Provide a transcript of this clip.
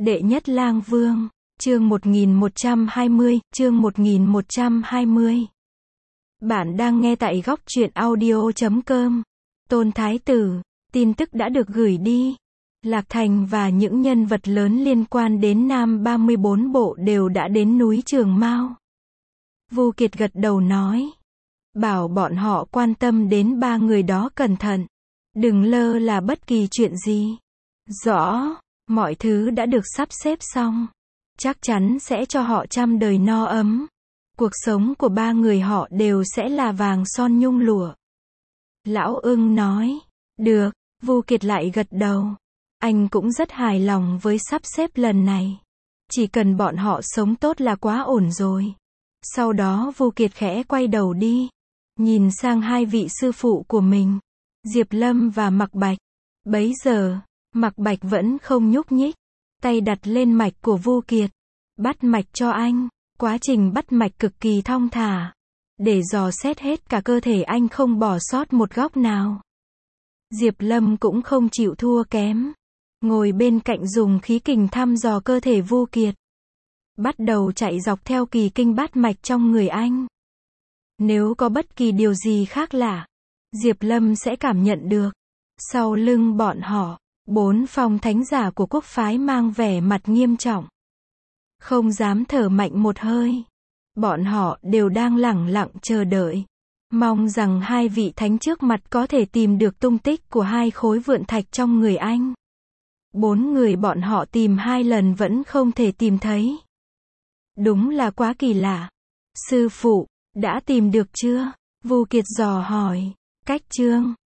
Đệ nhất lang vương, chương 1120, chương 1120. Bạn đang nghe tại góc truyện audio.com. Tôn Thái Tử, tin tức đã được gửi đi. Lạc Thành và những nhân vật lớn liên quan đến Nam 34 bộ đều đã đến núi Trường Mao. Vu Kiệt gật đầu nói. Bảo bọn họ quan tâm đến ba người đó cẩn thận. Đừng lơ là bất kỳ chuyện gì. Rõ, mọi thứ đã được sắp xếp xong. Chắc chắn sẽ cho họ trăm đời no ấm. Cuộc sống của ba người họ đều sẽ là vàng son nhung lụa. Lão Ưng nói. Được, Vu Kiệt lại gật đầu. Anh cũng rất hài lòng với sắp xếp lần này. Chỉ cần bọn họ sống tốt là quá ổn rồi. Sau đó Vu Kiệt khẽ quay đầu đi. Nhìn sang hai vị sư phụ của mình. Diệp Lâm và Mạc Bạch. Bấy giờ, Mạc Bạch vẫn không nhúc nhích. Tay đặt lên mạch của Vu Kiệt. Bắt mạch cho anh. Quá trình bắt mạch cực kỳ thong thả. Để dò xét hết cả cơ thể anh không bỏ sót một góc nào. Diệp Lâm cũng không chịu thua kém. Ngồi bên cạnh dùng khí kình thăm dò cơ thể Vu Kiệt. Bắt đầu chạy dọc theo kỳ kinh bát mạch trong người anh. Nếu có bất kỳ điều gì khác lạ, Diệp Lâm sẽ cảm nhận được. Sau lưng bọn họ, 4 phong thánh giả của quốc phái mang vẻ mặt nghiêm trọng. Không dám thở mạnh một hơi. Bọn họ đều đang lẳng lặng chờ đợi. Mong rằng hai vị thánh trước mặt có thể tìm được tung tích của hai khối vượn thạch trong người anh. 4 người bọn họ tìm 2 lần vẫn không thể tìm thấy. Đúng là quá kỳ lạ. Sư phụ, đã tìm được chưa? Vu Kiệt dò hỏi. Cách chương